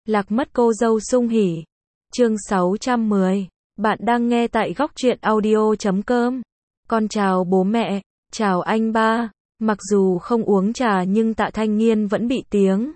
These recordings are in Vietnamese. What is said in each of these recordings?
Lạc mất cô dâu sung hỉ. Chương 610. Bạn đang nghe tại góc truyện audio.com. Con chào bố mẹ, chào anh ba. Mặc dù không uống trà nhưng Tạ Thanh Nghiên vẫn bị tiếng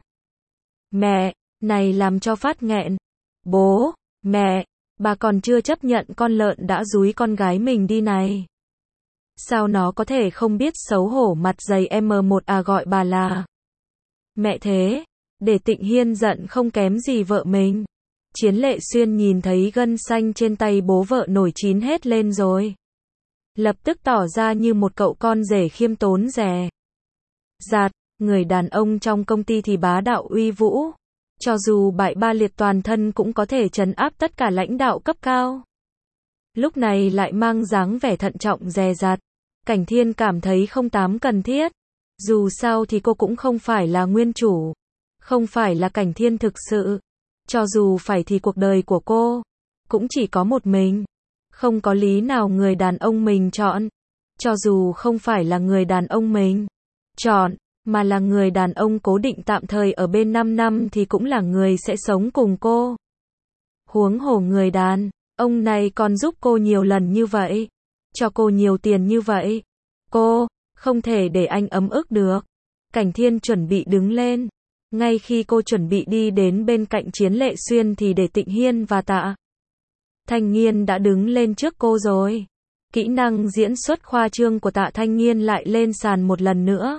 mẹ này làm cho phát nghẹn. Bố, mẹ, bà còn chưa chấp nhận con lợn đã dúi con gái mình đi này. Sao nó có thể không biết xấu hổ, mặt dày M1 à, gọi bà là mẹ thế. Để Tịnh Hiên giận không kém gì vợ mình. Chiến Lệ Xuyên nhìn thấy gân xanh trên tay bố vợ nổi chín hết lên rồi. Lập tức tỏ ra như một cậu con rể khiêm tốn dè dặt. Người đàn ông trong công ty thì bá đạo uy vũ. Cho dù bại ba liệt toàn thân cũng có thể trấn áp tất cả lãnh đạo cấp cao. Lúc này lại mang dáng vẻ thận trọng dè dặt. Cảnh Thiên cảm thấy không cần thiết. Dù sao thì cô cũng không phải là nguyên chủ. Không phải là Cảnh Thiên thực sự. Cho dù phải thì cuộc đời của cô cũng chỉ có một mình. Không có lý nào người đàn ông mình chọn. Cho dù không phải là người đàn ông mình chọn, mà là người đàn ông cố định tạm thời ở bên 5 năm thì cũng là người sẽ sống cùng cô. Huống hồ người đàn ông này còn giúp cô nhiều lần như vậy. Cho cô nhiều tiền như vậy. Cô không thể để anh ấm ức được. Cảnh Thiên chuẩn bị đứng lên. Ngay khi cô chuẩn bị đi đến bên cạnh Chiến Lệ Xuyên thì để Tịnh Hiên và Tạ Thanh Nghiên đã đứng lên trước cô rồi. Kỹ năng diễn xuất khoa trương của Tạ Thanh Nghiên lại lên sàn một lần nữa.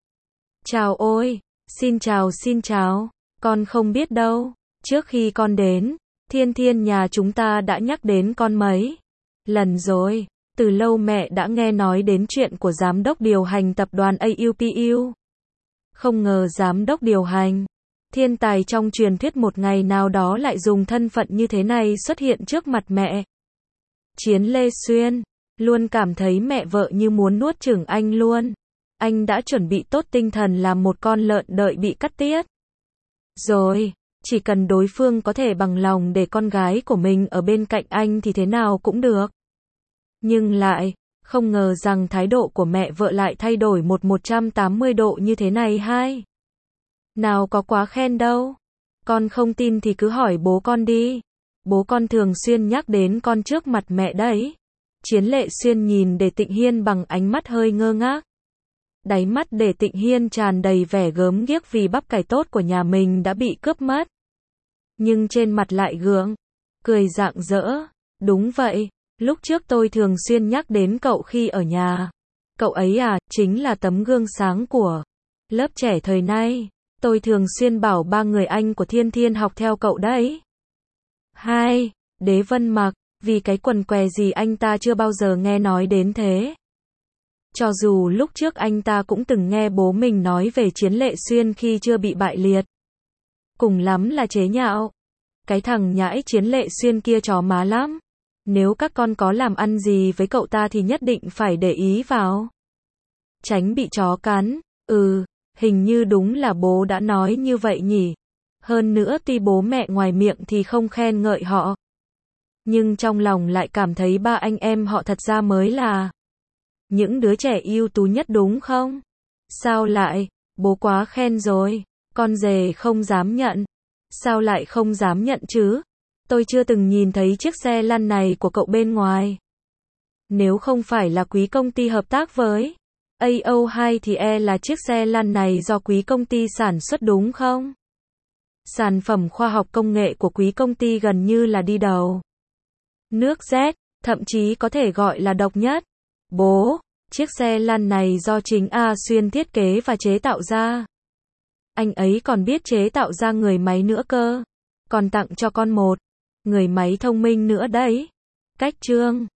Chào ôi, xin chào, con không biết đâu. Trước khi con đến, Thiên Thiên nhà chúng ta đã nhắc đến con mấy lần rồi. Từ lâu mẹ đã nghe nói đến chuyện của giám đốc điều hành tập đoàn AUPU. Không ngờ giám đốc điều hành, thiên tài trong truyền thuyết một ngày nào đó lại dùng thân phận như thế này xuất hiện trước mặt mẹ. Chiến Lê Xuyên luôn cảm thấy mẹ vợ như muốn nuốt chửng anh luôn. Anh đã chuẩn bị tốt tinh thần làm một con lợn đợi bị cắt tiết rồi. Chỉ cần đối phương có thể bằng lòng để con gái của mình ở bên cạnh anh thì thế nào cũng được. Nhưng lại không ngờ rằng thái độ của mẹ vợ lại thay đổi 180 độ như thế này hay. Nào có quá khen đâu. Con không tin thì cứ hỏi bố con đi. Bố con thường xuyên nhắc đến con trước mặt mẹ đấy. Chiến Lệ Xuyên nhìn Để Tịnh Hiên bằng ánh mắt hơi ngơ ngác. Đáy mắt Để Tịnh Hiên tràn đầy vẻ gớm ghiếc vì bắp cải tốt của nhà mình đã bị cướp mất. Nhưng trên mặt lại gượng cười rạng rỡ. Đúng vậy. Lúc trước tôi thường xuyên nhắc đến cậu khi ở nhà. Cậu ấy à, chính là tấm gương sáng của lớp trẻ thời nay. Tôi thường xuyên bảo ba người anh của Thiên Thiên học theo cậu đấy. Hai, Đế Vân Mặc, vì cái quần què gì anh ta chưa bao giờ nghe nói đến thế. Cho dù lúc trước anh ta cũng từng nghe bố mình nói về Chiến Lệ Xuyên khi chưa bị bại liệt. Cùng lắm là chế nhạo. Cái thằng nhãi Chiến Lệ Xuyên kia chó má lắm. Nếu các con có làm ăn gì với cậu ta thì nhất định phải để ý vào. Tránh bị chó cắn. Hình như đúng là bố đã nói như vậy nhỉ. Hơn nữa tuy bố mẹ ngoài miệng thì không khen ngợi họ. Nhưng trong lòng lại cảm thấy ba anh em họ thật ra mới là những đứa trẻ ưu tú nhất đúng không? Sao lại, bố quá khen rồi, con dề không dám nhận. Sao lại không dám nhận chứ? Tôi chưa từng nhìn thấy chiếc xe lăn này của cậu bên ngoài. Nếu không phải là quý công ty hợp tác với AO2 thì là chiếc xe lăn này do quý công ty sản xuất đúng không? Sản phẩm khoa học công nghệ của quý công ty gần như là đi đầu nước Z, thậm chí có thể gọi là độc nhất. Bố, chiếc xe lăn này do chính A Xuyên thiết kế và chế tạo ra. Anh ấy còn biết chế tạo ra người máy nữa cơ. Còn tặng cho con một người máy thông minh nữa đấy. Cách trương